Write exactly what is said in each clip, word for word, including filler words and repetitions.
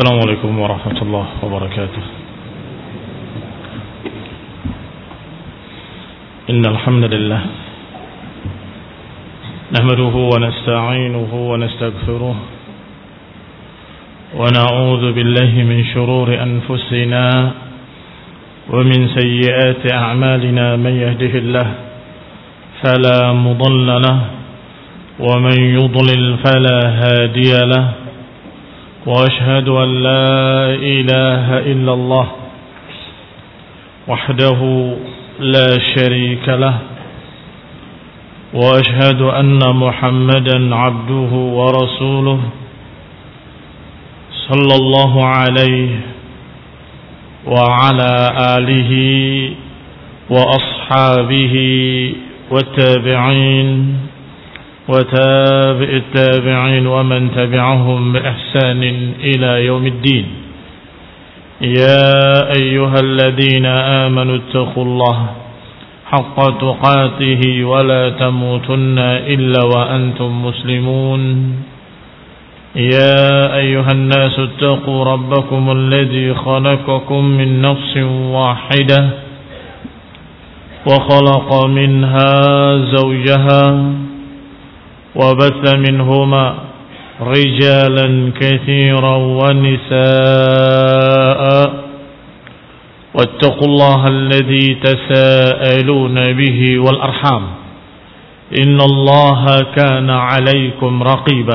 السلام عليكم ورحمة الله وبركاته. إن الحمد لله نحمده ونستعينه ونستغفره ونعوذ بالله من شرور أنفسنا ومن سيئات أعمالنا. من يهده الله فلا مضل له ومن يضلل فلا هادي له، وأشهد أن لا إله إلا الله وحده لا شريك له، وأشهد أن محمدا عبده ورسوله صلى الله عليه وعلى آله وأصحابه والتابعين وتابع التابعين ومن تبعهم بإحسان إلى يوم الدين. يا أيها الذين آمنوا اتقوا الله حق تقاته ولا تموتن إلا وأنتم مسلمون. يا أيها الناس اتقوا ربكم الذي خلقكم من نفس واحدة وخلق منها زوجها وبث منهما رجالا كثيرا ونساء، واتقوا الله الذي تساءلون به والأرحام إن الله كان عليكم رقيبا.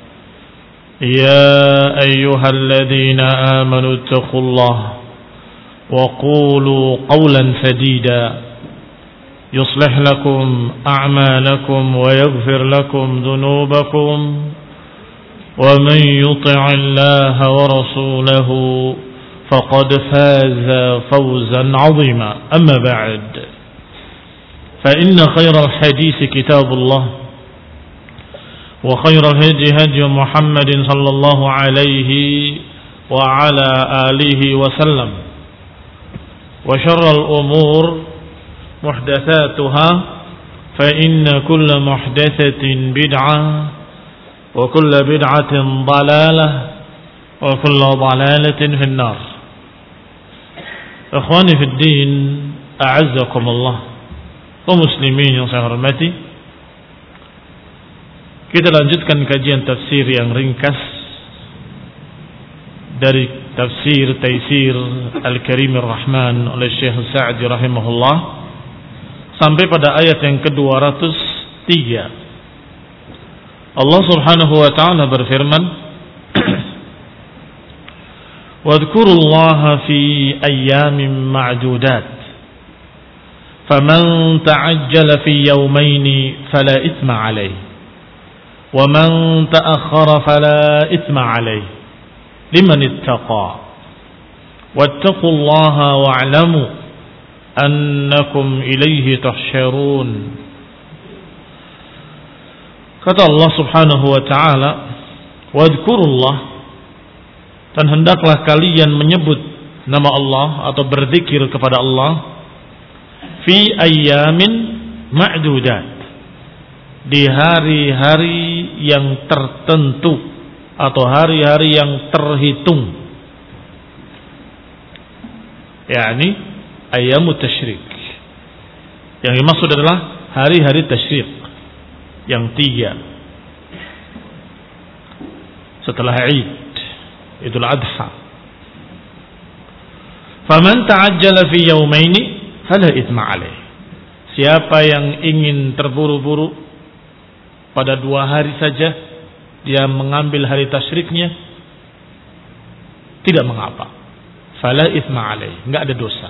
يا أيها الذين آمنوا اتقوا الله وقولوا قولا سديدا يصلح لكم أعمالكم ويغفر لكم ذنوبكم، ومن يطع الله ورسوله فقد فاز فوزا عظيما. أما بعد، فإن خير الحديث كتاب الله، وخير الهدي هدي محمد صلى الله عليه وعلى آله وسلم، وشر الأمور محدثاتها فإن كل محدثة بدعة وكل بدعة ضلالة وكل ضلالة في النار. Ikhwani fi din, a'azzakumullah, kaum muslimin yang saya hormati, kita lanjutkan kajian tafsir yang ringkas dari tafsir Taisir Al-Karim Ar-Rahman oleh Syekh Sa'di rahimahullah sampai pada ayat yang ke-dua ratus tiga. Allah Subhanahu wa taala berfirman, "Wadhkurullaha fi ayyamin ma'dudat. Faman ta'ajjala fi yawmayn fala itsma 'alayhi, wa man ta'akhkhara fala itsma 'alayhi, liman ittaqa. Wattaqullaha wa'lamu annakum ilaihi tuhsyarun." Kata Allah Subhanahu wa taala, "Wadhkurullah," dan hendaklah kalian menyebut nama Allah atau berzikir kepada Allah, fi ayyamin ma'dudat, di hari-hari yang tertentu atau hari-hari yang terhitung, yakni ayyamut tasyrik. Yang dimaksud adalah hari-hari tasyrik yang tiga setelah Id, Idul Adha. Faman ta'ajjala fi yawmaini fala itsma 'alaihi. Siapa yang ingin terburu-buru pada dua hari saja, dia mengambil hari tasyriknya, tidak mengapa. Fala itsma 'alaihi, enggak ada dosa.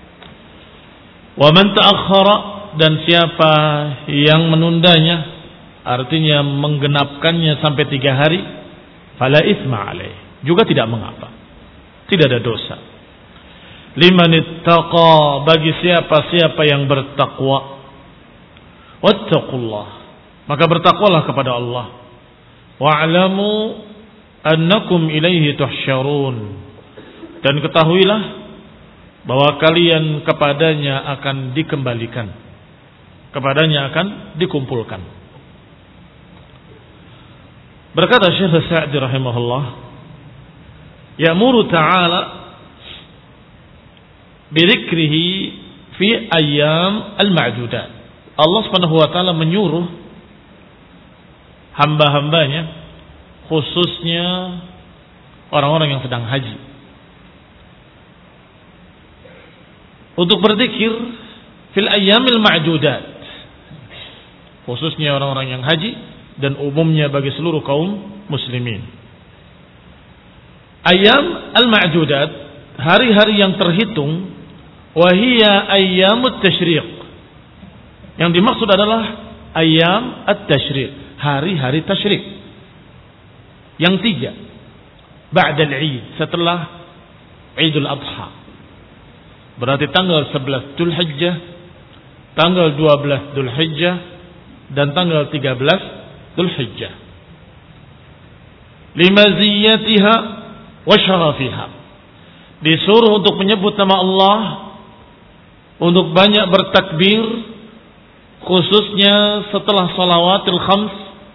Wa man ta'akhkhara, dan siapa yang menundanya, artinya menggenapkannya sampai tiga hari, fala itsma 'alaihi, juga tidak mengapa, tidak ada dosa. Liman ittaqa, bagi siapa-siapa yang bertakwa. Wattaqullah, maka bertakwalah kepada Allah. Wa'lamu annakum ilaihi tuhsyarun, dan ketahuilah bahwa kalian kepadanya akan dikembalikan, kepadanya akan dikumpulkan. Berkata Syekh Sa'di rahimahullah, Ya'muru ta'ala bidzikrihi fi ayyam al-ma'dudat. Allah Subhanahu wa taala menyuruh hamba-hambanya, khususnya orang-orang yang sedang haji, untuk berzikir fil ayyamil ma'dudat, khususnya orang-orang yang haji dan umumnya bagi seluruh kaum muslimin. Ayyam al-ma'dudat, hari-hari yang terhitung, wahia ayyamut tasyriq. Yang dimaksud adalah ayyam at-tasyriq, hari-hari tasyrik. Yang tiga, ba'dal Eid, setelah Idul Adha. Berarti tanggal sebelas Dzulhijjah, tanggal dua belas Dzulhijjah, dan tanggal tiga belas Dzulhijjah. Limaziyatiha wa syarafiha. Disuruh untuk menyebut nama Allah, untuk banyak bertakbir, khususnya setelah salawatul khams,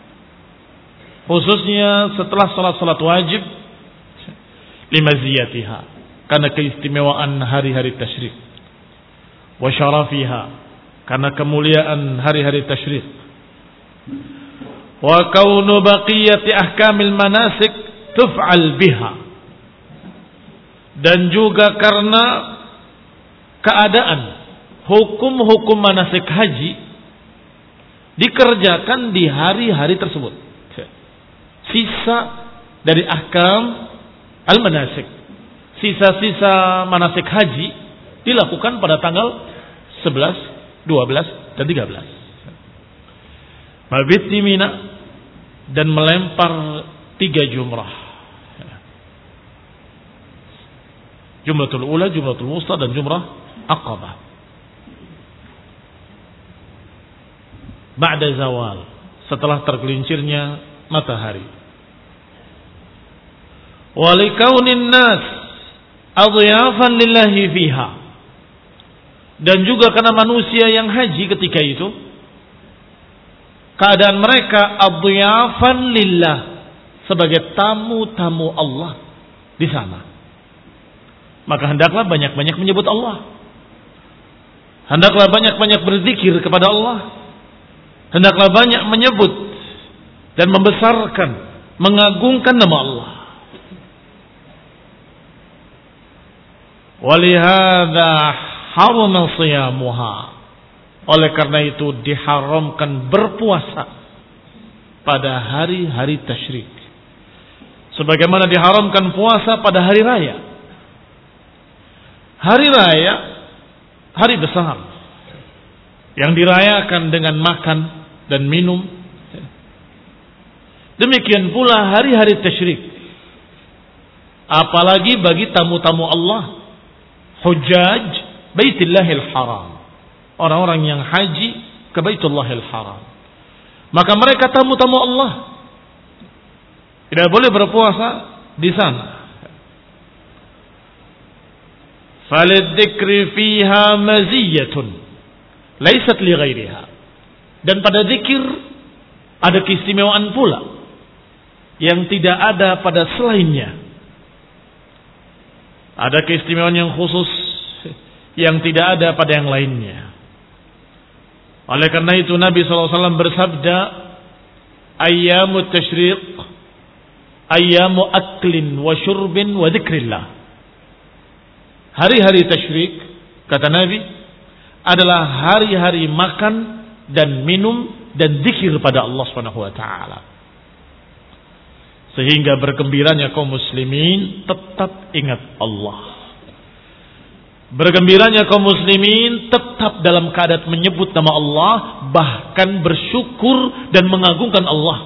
khususnya setelah salat-salat wajib, limaziyatiha, karena keistimewaan hari-hari tasyrik, wa syarafiha, karena kemuliaan hari-hari tasyrik, wa kaunu baqiyati ahkamil manasik tuf'al biha, dan juga karena keadaan hukum-hukum manasik haji dikerjakan di hari-hari tersebut. Sisa dari ahkam al-manasik, sisa-sisa manasik haji dilakukan pada tanggal sebelas, dua belas, dan tiga belas. Mabit di Mina dan melempar tiga jumrah. Jumratul ula, jumratul wusta, dan jumrah aqabah. Ba'da zawal, setelah tergelincirnya matahari. Walikaunin nas adhiyafan lillahi fiha, dan juga karena manusia yang haji ketika itu, keadaan mereka adhiyafan lillah, sebagai tamu-tamu Allah di sana. Maka hendaklah banyak-banyak menyebut Allah, hendaklah banyak-banyak berzikir kepada Allah, hendaklah banyak menyebut dan membesarkan, mengagungkan nama Allah. Walihada harama siyamuha, oleh karena itu diharamkan berpuasa pada hari-hari tasyrik, sebagaimana diharamkan puasa pada hari raya. Hari raya, hari besar yang dirayakan dengan makan dan minum. Demikian pula hari-hari tasyrik, apalagi bagi tamu-tamu Allah, hujjaj Baitillahil Haram, orang-orang yang haji ke Baitullahil Haram. Maka mereka tamu-tamu Allah, tidak boleh berpuasa di sana. Falidzikri fiha maziyatun laisat li ghairiha, dan pada zikir ada keistimewaan pula yang tidak ada pada selainnya. Ada keistimewaan yang khusus yang tidak ada pada yang lainnya. Oleh karena itu Nabi sallallahu alaihi wasallam bersabda, ayyamut tasyriq ayyamu aklin wa syurbin wa dzikrillah. Hari-hari tasyrik, kata Nabi, adalah hari-hari makan dan minum dan zikir pada Allah Subhanahu wa taala. Sehingga bergembiranya kaum muslimin tetap ingat Allah. Bergembiranya kaum muslimin tetap dalam keadaan menyebut nama Allah, bahkan bersyukur dan mengagungkan Allah.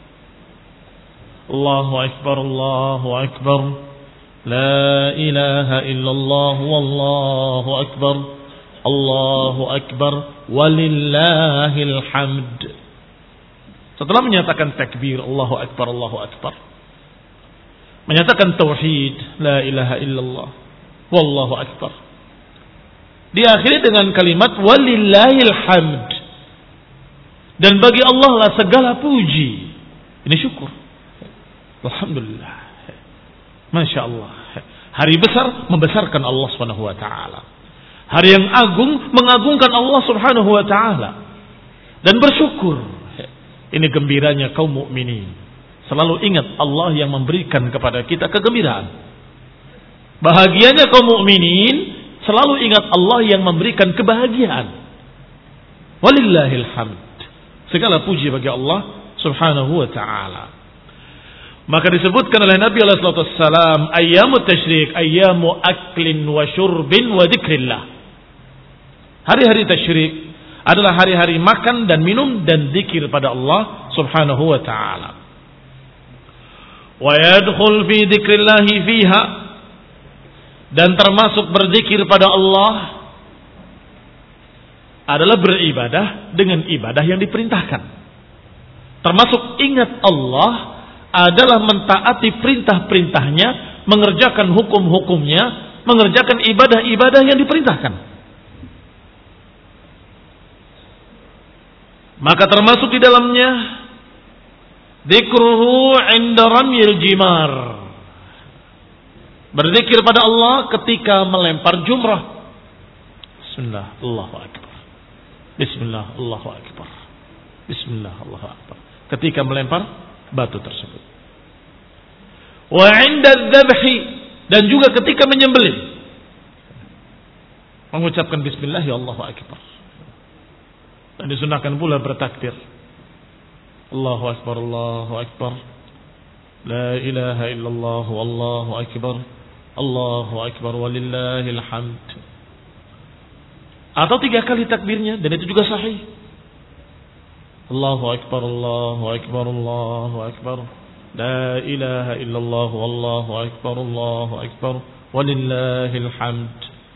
Allahu akbar, Allahu akbar. La ilaha illallah wallahu akbar, Allahu akbar walillahil hamd. Setelah menyatakan takbir, Allahu akbar, Allahu akbar, menyatakan tauhid, la ilaha illallah wallahu akbar, diakhiri dengan kalimat walillahil hamd, dan bagi Allah lah segala puji. Ini syukur, alhamdulillah. Masya Allah. Hari besar membesarkan Allah subhanahu wa ta'ala. Hari yang agung mengagungkan Allah subhanahu wa ta'ala. Dan bersyukur. Ini gembiranya kaum mukminin. Selalu ingat Allah yang memberikan kepada kita kegembiraan. Bahagianya kaum mukminin selalu ingat Allah yang memberikan kebahagiaan. Walillahil hamd. Segala puji bagi Allah subhanahu wa ta'ala. Maka disebutkan oleh Nabi alaihi salatu wassalam, ayyamut tasyrik, ayyamu aklin wa syurbin wa dzikrillah. Hari-hari tasyrik adalah hari-hari makan dan minum dan zikir pada Allah subhanahu wa ta'ala. Wa yadkhul fi dzikrillah fiha, dan termasuk berzikir pada Allah adalah beribadah dengan ibadah yang diperintahkan. Termasuk ingat Allah adalah mentaati perintah-perintahnya, mengerjakan hukum-hukumnya, mengerjakan ibadah-ibadah yang diperintahkan. Maka termasuk di dalamnya dzikruhu 'inda ramyil jimar. Berzikir pada Allah ketika melempar jumrah. Bismillah, Allahu akbar. Bismillah, Allahu akbar. Bismillah, Allahu akbar. Ketika melempar batu tersebut. Wa 'inda dzabhi, dan juga ketika menyembelih. Mengucapkan bismillah, ya Allahu akbar. Dan disunahkan pula bertakbir. Allahu akbar, Allahu akbar. La ilaha illallah, wallahu akbar. Allahu akbar walillahil hamd. Atau tiga kali takbirnya, dan itu juga sahih. Allahu akbar, Allahu akbar, Allahu akbar. La ilaha illallah, wallahu akbar, Allahu akbar. Walillahil hamd.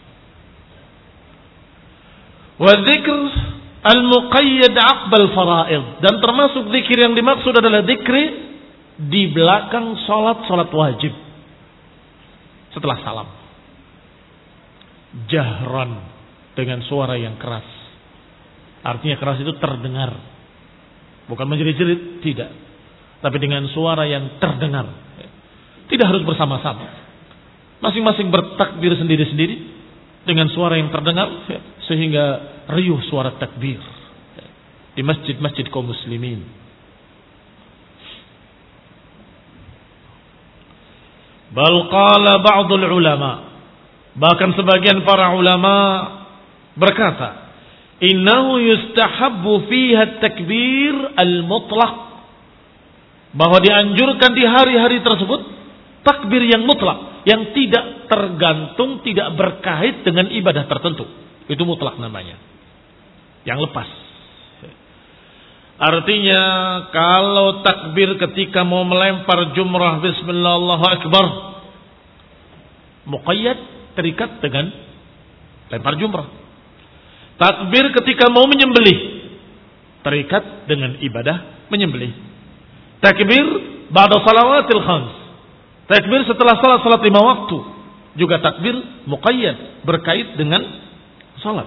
Wa dzikr al-muqayyad aqbal fara'id, dan termasuk zikir yang dimaksud adalah zikri di belakang salat-salat wajib setelah salam. Jahran, dengan suara yang keras. Artinya keras itu terdengar, bukan menjerit-jerit, tidak, tapi dengan suara yang terdengar. Tidak harus bersama-sama, masing-masing bertakbir sendiri-sendiri dengan suara yang terdengar, sehingga riuh suara takbir di masjid-masjid kaum muslimin. Bal qala ba'dul ulama, bahkan sebagian para ulama berkata, innahu yustahabbu fiha takbir al-mutlaq, bahwa dianjurkan di hari-hari tersebut takbir yang mutlak, yang tidak tergantung, tidak berkait dengan ibadah tertentu. Itu mutlak namanya, yang lepas. Artinya kalau takbir ketika mau melempar jumrah, bismillah, Allahu akbar, muqayyad, terikat dengan lempar jumrah. Takbir ketika mau menyembelih, terikat dengan ibadah menyembelih. Takbir ba'da salawatil khams, takbir setelah salat-salat lima waktu, juga takbir muqayyad, berkait dengan salat.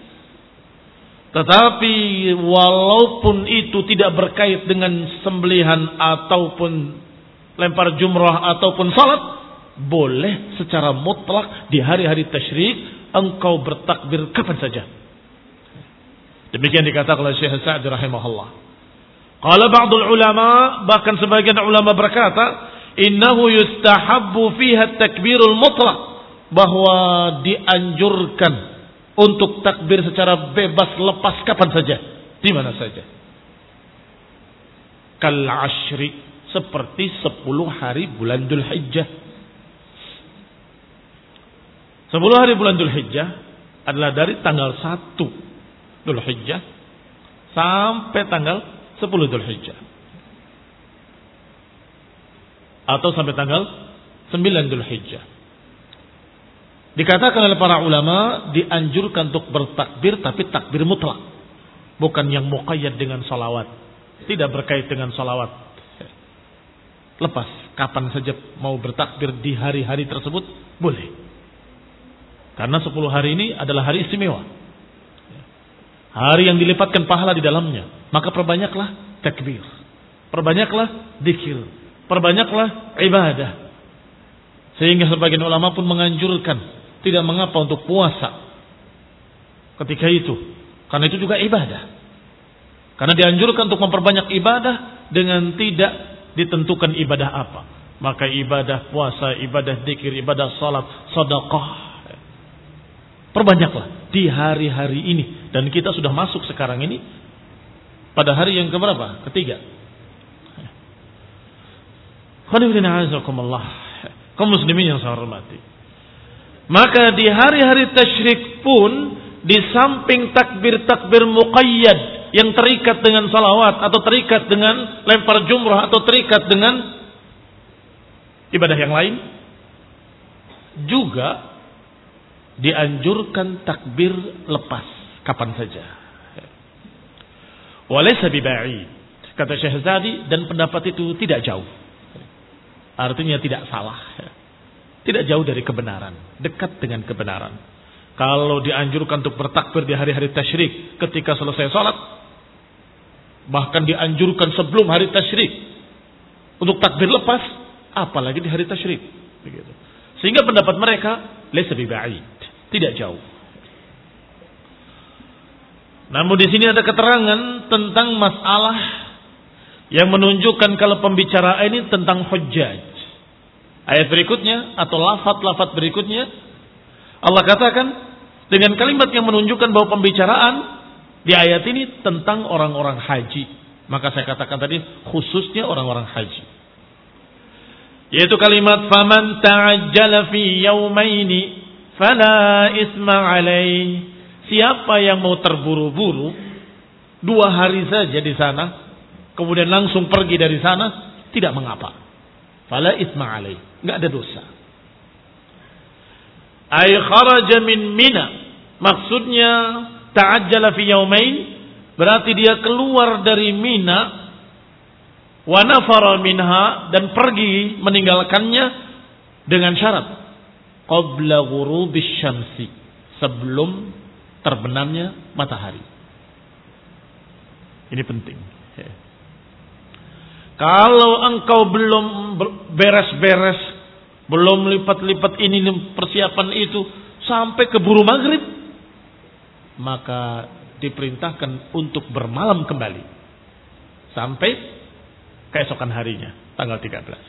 Tetapi walaupun itu tidak berkait dengan sembelihan ataupun lempar jumrah ataupun salat, boleh secara mutlak di hari-hari tasyrik engkau bertakbir kapan saja. Demikian dikatakan oleh Syekh Sa'di rahimahullah. Qala ba'dul ulama, bahkan sebagian ulama berkata, innahu yustahabbu fiha takbirul mutlaq, bahwa dianjurkan untuk takbir secara bebas, lepas kapan saja, di mana saja. Kal ashri, seperti sepuluh hari bulan Dzulhijjah. Sepuluh hari bulan Dzulhijjah adalah dari tanggal satu Dzulhijjah sampai tanggal sepuluh Dzulhijjah, atau sampai tanggal sembilan Dzulhijjah. Dikatakan oleh para ulama dianjurkan untuk bertakbir, tapi takbir mutlak, bukan yang muqayyad dengan salawat, tidak berkait dengan salawat. Lepas kapan saja mau bertakbir di hari-hari tersebut boleh, karena sepuluh hari ini adalah hari istimewa, hari yang dilipatkan pahala di dalamnya. Maka perbanyaklah takbir, perbanyaklah dzikir, perbanyaklah ibadah. Sehingga sebagian ulama pun menganjurkan tidak mengapa untuk puasa ketika itu, karena itu juga ibadah. Karena dianjurkan untuk memperbanyak ibadah dengan tidak ditentukan ibadah apa. Maka ibadah puasa, ibadah zikir, ibadah salat, sedekah, perbanyaklah di hari-hari ini. Dan kita sudah masuk sekarang ini pada hari yang keberapa? Ketiga. Kaum muslimin yang saya hormati. Maka di hari-hari tasyrik pun, di samping takbir-takbir muqayyad yang terikat dengan salawat atau terikat dengan lempar jumrah atau terikat dengan ibadah yang lain, juga dianjurkan takbir lepas kapan saja. Walaysa biba'id, kata Syekh Zadi, dan pendapat itu tidak jauh. Artinya tidak salah. Tidak jauh dari kebenaran, dekat dengan kebenaran. Kalau dianjurkan untuk bertakbir di hari-hari tasyrik ketika selesai sholat, bahkan dianjurkan sebelum hari tasyrik untuk takbir lepas, apalagi di hari tasyrik. Begitu. Sehingga pendapat mereka laysa biba'id, tidak jauh. Namun di sini ada keterangan tentang masalah yang menunjukkan kalau pembicaraan ini tentang hujjaj. Ayat berikutnya atau lafaz-lafaz berikutnya Allah katakan dengan kalimat yang menunjukkan bahwa pembicaraan di ayat ini tentang orang-orang haji. Maka saya katakan tadi khususnya orang-orang haji. Yaitu kalimat faman ta'ajjala fi yaumaini fala isma alaih. Siapa yang mau terburu-buru dua hari saja di sana, kemudian langsung pergi dari sana, tidak mengapa. Fala isma alaih, enggak ada dosa. Ay kharaja min Mina, maksudnya ta'ajjala fi yaumain, berarti dia keluar dari Mina, wa nafara minha, dan pergi meninggalkannya dengan syarat qabla ghurubis syamsi, sebelum terbenamnya matahari. Ini penting. Kalau engkau belum beres-beres, belum lipat-lipat ini persiapan itu sampai keburu maghrib, maka diperintahkan untuk bermalam kembali sampai keesokan harinya, tanggal tiga belas.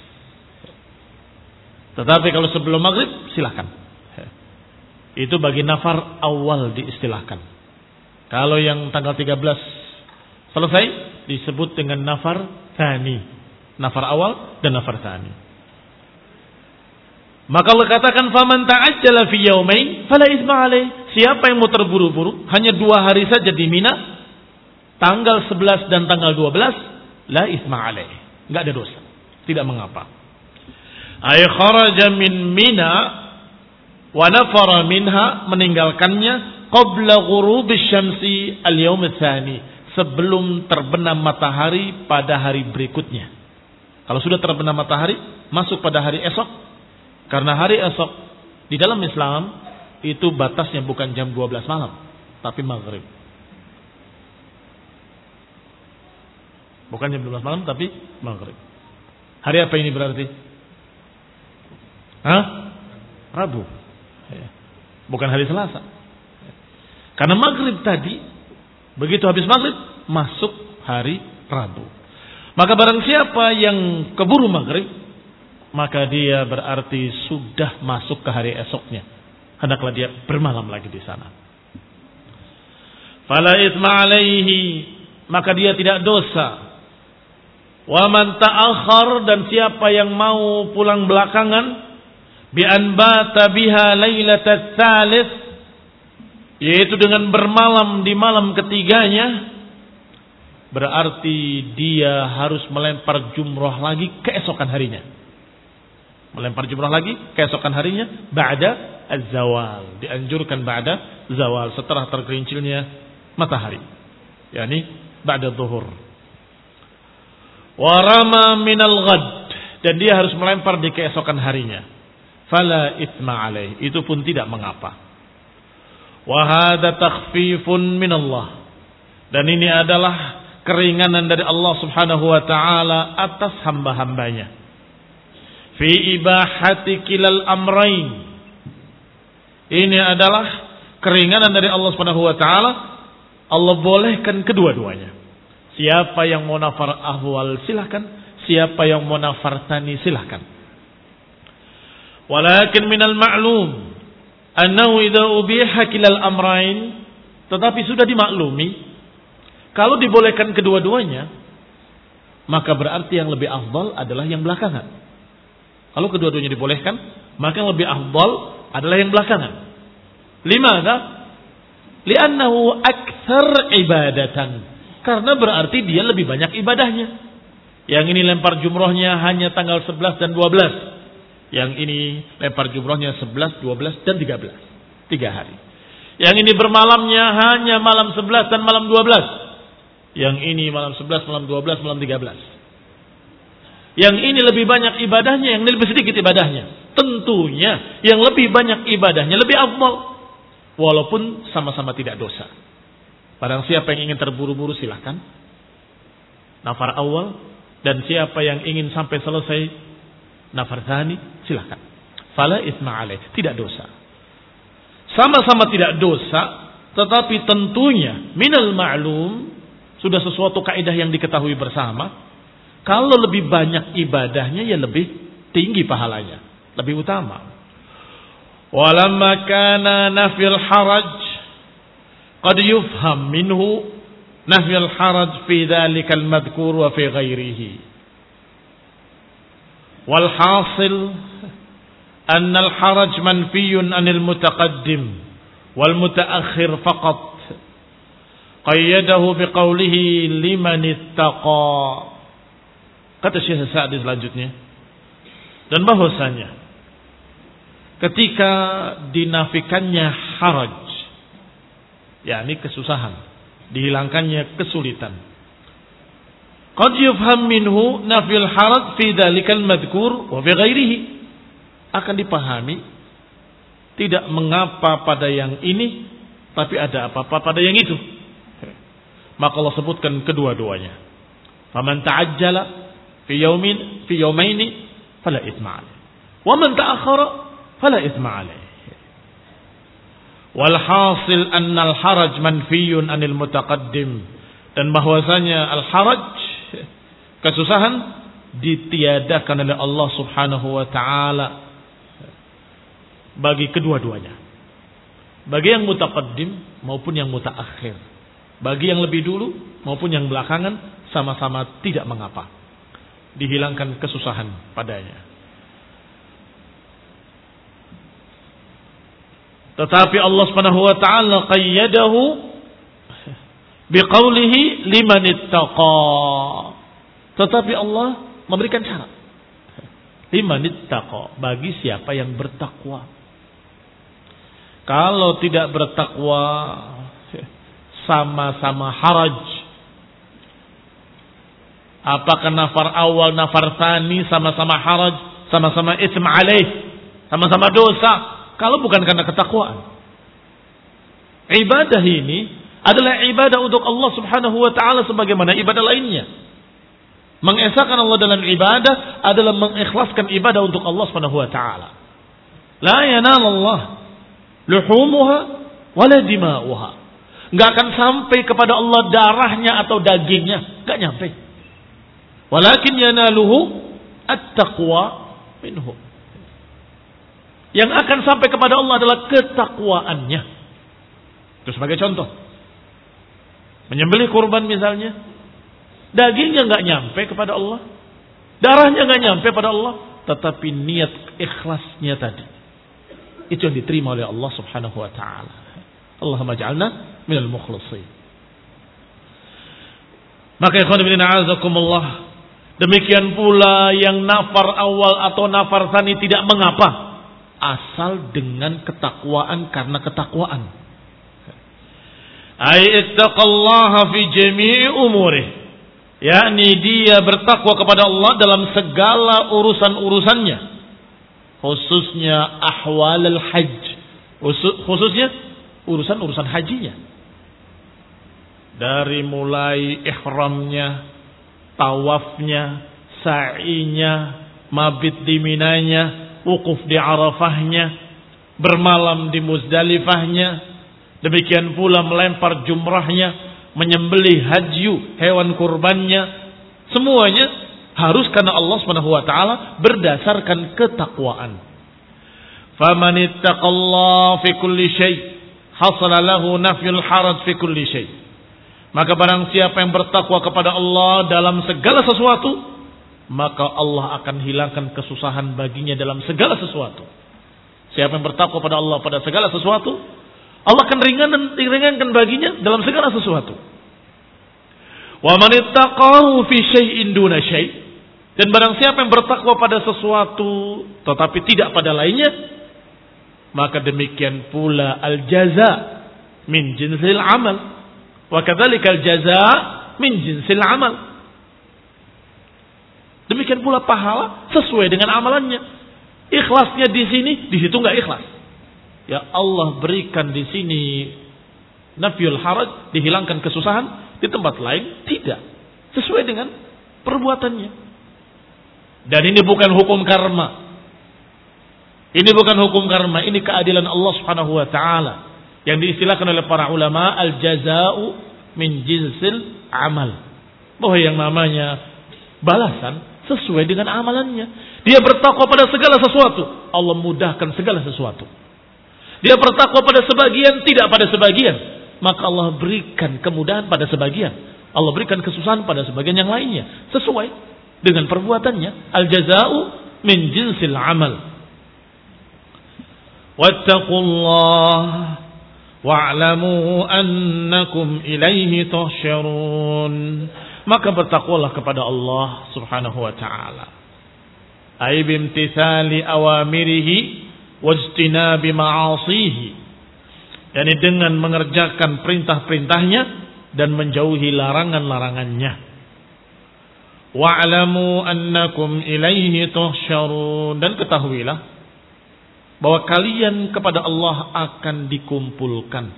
Tetapi kalau sebelum maghrib, silakan. Itu bagi nafar awal diistilahkan. Kalau yang tanggal tiga belas selesai, disebut dengan nafar tsani. Nafar awal dan nafar tsani. Maka Allah katakan faman ta'ajjala fi yaumain fala isma alaih. Siapa yang mau terburu-buru hanya dua hari saja di Mina, tanggal sebelas dan tanggal dua belas, la isma alaih, enggak ada dosa, tidak mengapa. Ay kharaja min Mina wa nafara minha, meninggalkannya qabla ghurubis syamsi al-yaum tsani, sebelum terbenam matahari pada hari berikutnya. Kalau sudah terbenam matahari, masuk pada hari esok. Karena hari esok di dalam Islam itu batasnya bukan jam dua belas malam, tapi maghrib. Bukan jam dua belas malam, tapi maghrib. Hari apa ini berarti? Hah? Rabu. Bukan hari Selasa. Karena maghrib tadi, begitu habis maghrib, masuk hari Rabu. Maka barang siapa yang keburu maghrib, maka dia berarti sudah masuk ke hari esoknya. Hendaklah dia bermalam lagi di sana. Fala itsma alaihi, maka dia tidak dosa. Wa man ta'akhkhar, dan siapa yang mau pulang belakangan, bi an bata biha lailatat tsalits, yaitu dengan bermalam di malam ketiganya, berarti dia harus melempar jumrah lagi keesokan harinya. Melempar jumrah lagi keesokan harinya ba'da az-zawal. Dianjurkan ba'da zawal, setelah tergelincirnya matahari. Yani ba'da zuhur. Wa rama minal ghad, dan dia harus melempar di keesokan harinya. Fala itsma alaih, itu pun tidak mengapa. Wa hadza takhfifun minallah, dan ini adalah keringanan dari Allah Subhanahu wa taala atas hamba-hambanya. fi ibahati kilal amrain. Ini adalah keringanan dari Allah Subhanahu wa taala. Allah bolehkan kedua-duanya. Siapa yang mau nafar ahwal silahkan, siapa yang mau nafar tsani silahkan. Walakin minal ma'lum annahu idza ubiha kilal amrain, tetapi sudah dimaklumi kalau dibolehkan kedua-duanya maka berarti yang lebih afdal adalah yang belakangan. Kalau kedua-duanya dibolehkan, maka yang lebih afdal adalah yang belakangan. Limadza? Li'annahu aktsar ibadatan. Karena berarti dia lebih banyak ibadahnya. Yang ini lempar jumrohnya hanya tanggal sebelas dan dua belas. Yang ini lempar jumrohnya sebelas, dua belas dan tiga belas. Tiga hari. Yang ini bermalamnya hanya malam sebelas dan malam dua belas. Yang ini malam sebelas, malam dua belas, malam tiga belas. Yang ini lebih banyak ibadahnya, yang ini lebih sedikit ibadahnya. Tentunya yang lebih banyak ibadahnya lebih afdal. Walaupun sama-sama tidak dosa. Barang siapa yang ingin terburu-buru silahkan. Nafar awal. Dan siapa yang ingin sampai selesai nafar tsani silahkan. Fala itsma alaih. Tidak dosa. Sama-sama tidak dosa. Tetapi tentunya minal ma'lum. Sudah sesuatu kaidah yang diketahui bersama. Kalau lebih banyak ibadahnya ya lebih tinggi pahalanya. Lebih utama. Walamma kana nafil haraj qad yufham minhu nafil haraj fi dhalika al-madhkur wa fi ghairihi. Wal hasil anna al-haraj manfiyun anil mutaqaddim wal mutaakhir faqat. Qayyadahu biqaulihi liman ittaqa. Kata Syekh Sa'di selanjutnya. Dan bahwasanya ketika dinafikannya haraj, yakni kesusahan, dihilangkannya kesulitan. Qad yufham minhu nafil haraj fi dzalikal madhkur wa fi ghairihi. Akan dipahami tidak mengapa pada yang ini, tapi ada apa-apa pada yang itu. Maka Allah sebutkan kedua-duanya. Faman ta'ajjala fi yaumin fi yaumaini fala itsma alaih. Wa man ta'akhkhara fala itsma alaih. Wal hasil anna al haraj manfiyun anil mutaqaddim. Dan bahwasanya al haraj, kesusahan, ditiadakan oleh Allah Subhanahu wa taala bagi kedua-duanya. Bagi yang mutaqaddim maupun yang mutaakhir. Bagi yang lebih dulu maupun yang belakangan sama-sama tidak mengapa. Dihilangkan kesusahan padanya. Tetapi Allah Subhanahu wa taala qayyadahu biqaulihi liman ittaqa. Tetapi Allah memberikan syarat. Liman ittaqa, bagi siapa yang bertakwa. Kalau tidak bertakwa sama-sama haraj. Apakah nafar awal, nafar tsani sama-sama haraj, sama-sama itsm alaih, sama-sama dosa kalau bukan karena ketakwaan. Ibadah ini adalah ibadah untuk Allah Subhanahu wa taala sebagaimana ibadah lainnya. Mengesahkan Allah dalam ibadah adalah mengikhlaskan ibadah untuk Allah Subhanahu wa taala. La yanalullah luhumuha wala dima'uha. Enggak akan sampai kepada Allah darahnya atau dagingnya, enggak nyampe. Walakin yanaluhu at-taqwa minhu. Yang akan sampai kepada Allah adalah ketakwaannya. Itu sebagai contoh. Menyembelih kurban misalnya, dagingnya enggak nyampe kepada Allah, darahnya enggak nyampe pada Allah, tetapi niat ikhlasnya tadi, itu yang diterima oleh Allah Subhanahu wa taala. Allahumma ja'alna minal mukhlisin. Maka ikhwan fillah a'azakumullah, demikian pula yang nafar awal atau nafar tsani tidak mengapa asal dengan ketakwaan, karena ketakwaan. Ai ittaqallaha fi jami'i umurih, yakni dia bertakwa kepada Allah dalam segala urusan-urusannya, khususnya ahwal al-hajj, khususnya urusan-urusan hajinya. Dari mulai ihramnya, tawafnya, sa'inya, mabit di Minanya, wukuf di Arafahnya, bermalam di Muzdalifahnya, demikian pula melempar jumrahnya, menyembelih hadyu, hewan kurbannya, semuanya harus karena Allah Subhanahu wa taala berdasarkan ketakwaan. Faman ittaqallaha fi kulli syai' hasala lahu nafyul haraj fi kulli syai'. Maka barang siapa yang bertakwa kepada Allah dalam segala sesuatu, maka Allah akan hilangkan kesusahan baginya dalam segala sesuatu. Siapa yang bertakwa pada Allah pada segala sesuatu, Allah akan ringankan, ringankan baginya dalam segala sesuatu. Wa man ittaqahu fi syai'in duna syai'. Dan barang siapa yang bertakwa pada sesuatu tetapi tidak pada lainnya, maka demikian pula al-jaza min jinsil amal. Wa kadzalika al-jaza min jinsil amal. Demikian pula pahala sesuai dengan amalannya. Ikhlasnya di sini, di situ enggak ikhlas. Ya Allah berikan di sini nafyul haraj, dihilangkan kesusahan, di tempat lain tidak. Sesuai dengan perbuatannya. Dan ini bukan hukum karma. Ini bukan hukum karma, ini keadilan Allah Subhanahu wa taala yang diistilahkan oleh para ulama al-jaza'u min jinsil amal. Bahwa yang namanya balasan sesuai dengan amalannya. Dia bertakwa pada segala sesuatu, Allah mudahkan segala sesuatu. Dia bertakwa pada sebagian, tidak pada sebagian, maka Allah berikan kemudahan pada sebagian. Allah berikan kesusahan pada sebagian yang lainnya, sesuai dengan perbuatannya. Al-jaza'u min jinsil amal. Wattaqullaha wa'lamu annakum ilaihi tuhsyarun. Maka bertakwalah kepada Allah Subhanahu wa taala. Ay bimtithali awamirihi wajtinabi ma'asihi. Yani dengan mengerjakan perintah-perintahnya dan menjauhi larangan-larangannya. Wa'lamu annakum ilaihi tuhsyarun. Dan ketahuilah bahwa kalian kepada Allah akan dikumpulkan.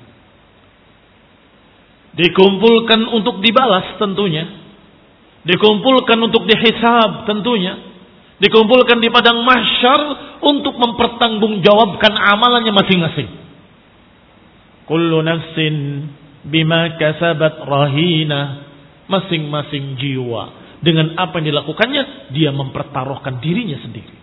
Dikumpulkan untuk dibalas tentunya. Dikumpulkan untuk dihisab tentunya. Dikumpulkan di padang mahsyar untuk mempertanggungjawabkan amalannya masing-masing. Kullu nafsin bima kasabat rahina. Masing-masing jiwa dengan apa yang dilakukannya, dia mempertaruhkan dirinya sendiri.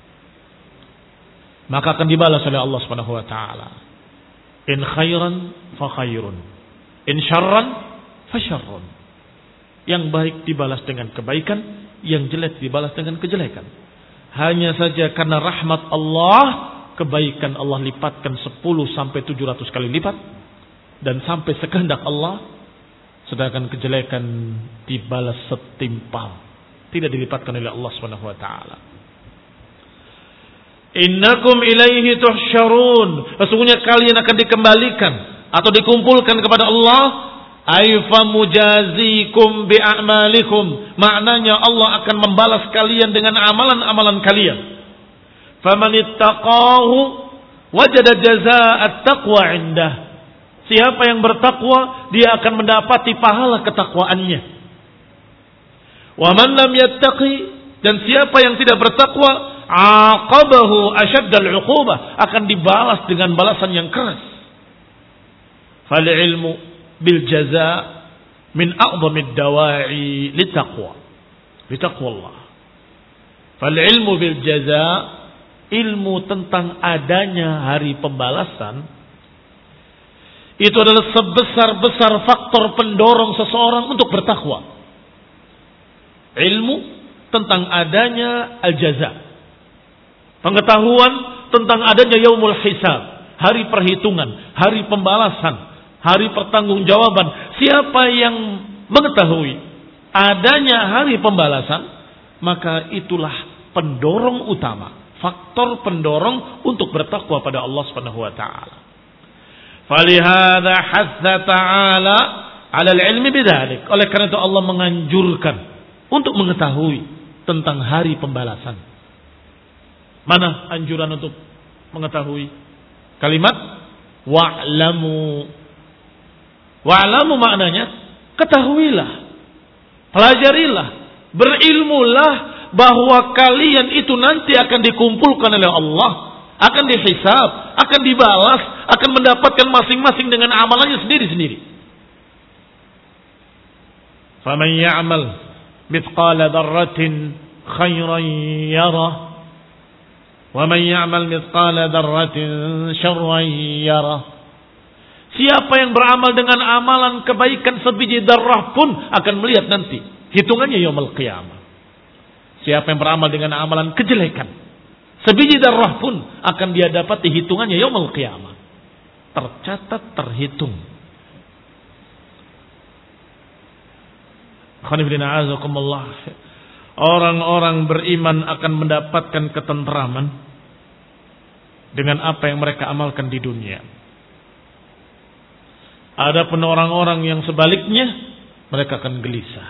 Maka akan dibalas oleh Allah Subhanahu wa taala. In khairan fa khairun, in syarran fa syarrun. Yang baik dibalas dengan kebaikan, yang jelek dibalas dengan kejelekan. Hanya saja karena rahmat Allah, kebaikan Allah lipatkan sepuluh sampai tujuh ratus kali lipat dan sampai sekehendak Allah, sedangkan kejelekan dibalas setimpal, tidak dilipatkan oleh Allah Subhanahu wa taala. Innakum ilaihi tuhsyarun. Sesungguhnya kalian akan dikembalikan atau dikumpulkan kepada Allah. Aifa mujazikum bi a'malikum. Maknanya Allah akan membalas kalian dengan amalan-amalan kalian. Faman ittaqahu wajada jazaa'at taqwa indah. Siapa yang bertakwa, dia akan mendapati pahala ketakwaannya. Wa man lam yattaqi, dan siapa yang tidak bertakwa, aqabahu asyaddal 'uqubah, akan dibalas dengan balasan yang keras. Fal ilmu bil jazaa min a'dhamid dawa'i litaqwa. Litaqwallah. Fal ilmu bil jazaa, ilmu tentang adanya hari pembalasan, itu adalah sebesar-besar faktor pendorong seseorang untuk bertakwa. Ilmu tentang adanya al-jaza, pengetahuan tentang adanya yaumul hisab, hari perhitungan, hari pembalasan, hari pertanggungjawaban. Siapa yang mengetahui adanya hari pembalasan, maka itulah pendorong utama, faktor pendorong untuk bertakwa pada Allah Subhanahu wa taala. Falihada hatha ta'ala 'ala al-'ilmi bidzalik. Oleh karena itu Allah menganjurkan untuk mengetahui tentang hari pembalasan. Mana anjuran untuk mengetahui? Kalimat wa'lamu. Wa'lamu maknanya ketahuilah, pelajarilah, berilmulah bahwa kalian itu nanti akan dikumpulkan oleh Allah, akan dihisab, akan dibalas, akan mendapatkan masing-masing dengan amalannya sendiri-sendiri. Faman ya'mal mithqala dzarratin khairan yarah wa man ya'mal mithqala dzarratin syarran yarah. Siapa yang beramal dengan amalan kebaikan sebiji darah pun akan melihat nanti hitungannya yaumul qiyamah. Siapa yang beramal dengan amalan kejelekan sebiji darah pun akan dia dapati hitungannya yaumul qiyamah. Tercatat, terhitung. Orang-orang beriman akan mendapatkan ketenteraman dengan apa yang mereka amalkan di dunia. Adapun orang-orang yang sebaliknya, mereka akan gelisah.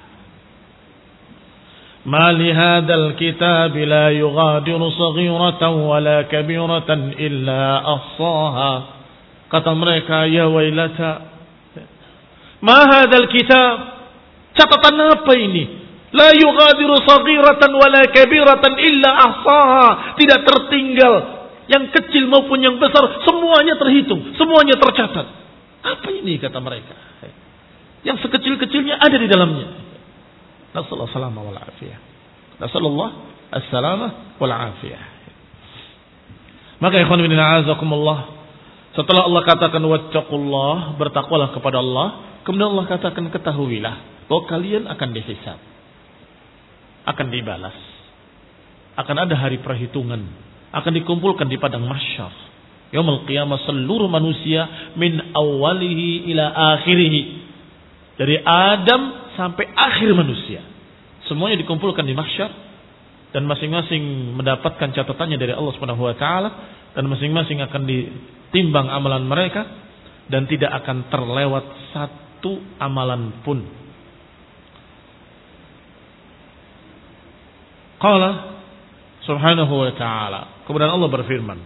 Ma li hadzal kitab la yughadiru saghiratan wala kabiratan illa ahsaha. Kata mereka, ya wailata. Ma hadzal kitab? Catatan apa ini? La yughadiru saghiratan wala kabiratan illa ahsaha. Tidak tertinggal yang kecil maupun yang besar, semuanya terhitung, semuanya tercatat. Apa ini kata mereka? Yang sekecil-kecilnya ada di dalamnya. Nasallallahu salama wal afiyah. Nasallallahu as-salama wal afiyah. Maka ikhwan fillah azakumullah, setelah Allah katakan wattaqullah, bertakwalah kepada Allah, kemudian Allah katakan ketahuilah bahwa kalian akan dihisab, akan dibalas, akan ada hari perhitungan, akan dikumpulkan di padang mahsyar. Yaumul qiyamah seluruh manusia min awalihi ila akhirihi. Dari Adam sampai akhir manusia. Semuanya dikumpulkan di mahsyar dan masing-masing mendapatkan catatannya dari Allah Subhanahu wa taala dan masing-masing akan ditimbang amalan mereka dan tidak akan terlewat satu amalan pun. Qala subhanahu wa ta'ala, kemudian Allah berfirman,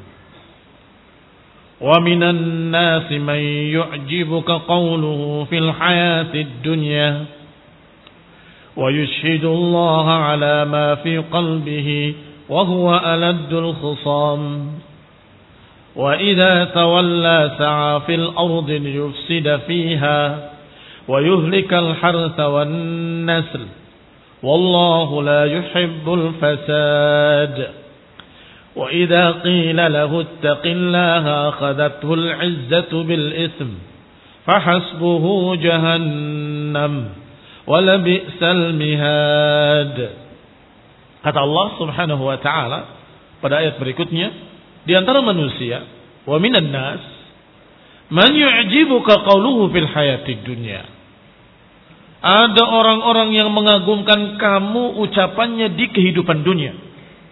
وَمِنَ النَّاسِ مَنْ يُعْجِبُكَ قَوْلُهُ فِي الْحَيَاةِ الدُّنْيَا وَيُشْهِدُ اللَّهَ عَلَى مَا فِي قَلْبِهِ وَهُوَ أَلَدُّ الْخِصَامِ وَإِذَا تَوَلَّى سَعَى فِي الْأَرْضِ لِيُفْسِدَ فِيهَا وَيُهْلِكَ الْحَرْثَ وَالنَّسْلَ وَاللَّهُ لَا يُحِبُّ الْفَسَادَ وَإِذَا قِيلَ لَهُ اتَّقِ اللَّهَ أَخَذَتْهُ الْعِزَّةُ بِالْإِثْمِ فَحَسْبُهُ جَهَنَّمُ وَلَبِئْسَ الْمِهَادُ. Kata Allah Subhanahu wa taala pada ayat berikutnya, di antara manusia, wa minan nas man yu'jibuka qawluhu fil hayatid dunya. Ada orang-orang yang mengagumkan kamu ucapannya di kehidupan dunia.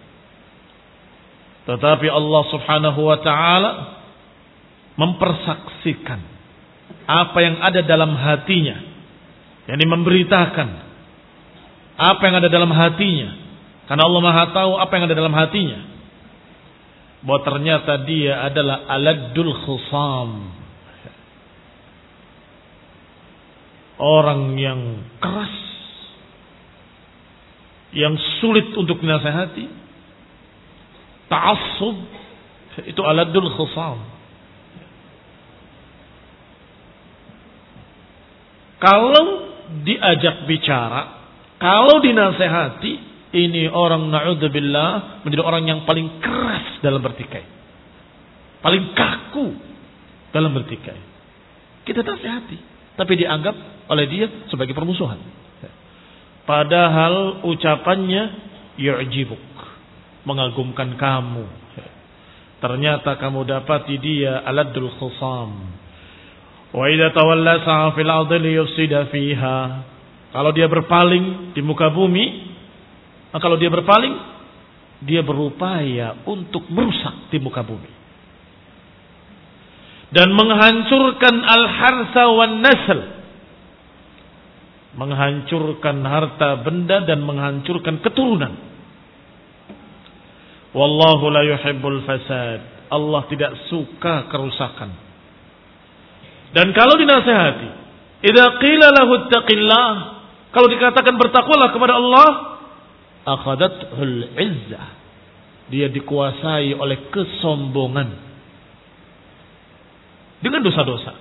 Tetapi Allah Subhanahu wa taala mempersaksikan apa yang ada dalam hatinya, yakni memberitakan apa yang ada dalam hatinya, karena Allah Maha tahu apa yang ada dalam hatinya, bahwa ternyata dia adalah aladdul khusam, orang yang keras, yang sulit untuk dinasihati. Ta'assub itu aladul khusam. Kalau diajak bicara, kalau dinasehati, ini orang na'udzubillah menjadi orang yang paling keras dalam bertikai, paling kaku dalam bertikai. Kita nasihati, tapi dianggap oleh dia sebagai permusuhan. Padahal ucapannya yu'jibuk, mengagumkan kamu. Ternyata kamu dapati dia aladul khusam. Wa idza tawalla sa'a fil ardi liyufsida fiha. Kalau dia berpaling di muka bumi, kalau dia berpaling, dia berupaya untuk merusak di muka bumi dan menghancurkan al-harsa wan nasl, menghancurkan harta benda dan menghancurkan keturunan. Wallahu la yuhibbul fasad. Allah tidak suka kerusakan. Dan kalau dinasihati, idza qila lahu ittaqillah, kalau dikatakan bertakwalah kepada Allah, Akhadathul izzah. Dia dikuasai oleh kesombongan dengan dosa-dosa.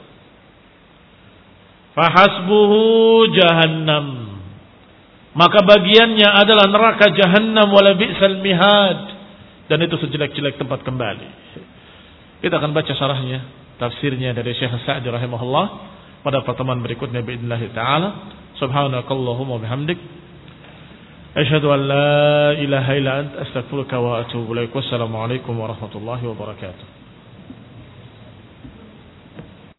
Fahasbuhu jahannam. Maka bagiannya adalah neraka jahannam wala bi'sal mihad. Dan itu sejelek-jelek tempat kembali. Kita akan baca syarahnya, tafsirnya dari Syekh Sa'di rahimahullah pada pertemuan berikutnya biidznillah taala. Subhanakallahumma bihamdik asyhadu an la ilaha illa anta astaghfiruka wa atubu ilaik. Wassalamu alaikum warahmatullahi wabarakatuh.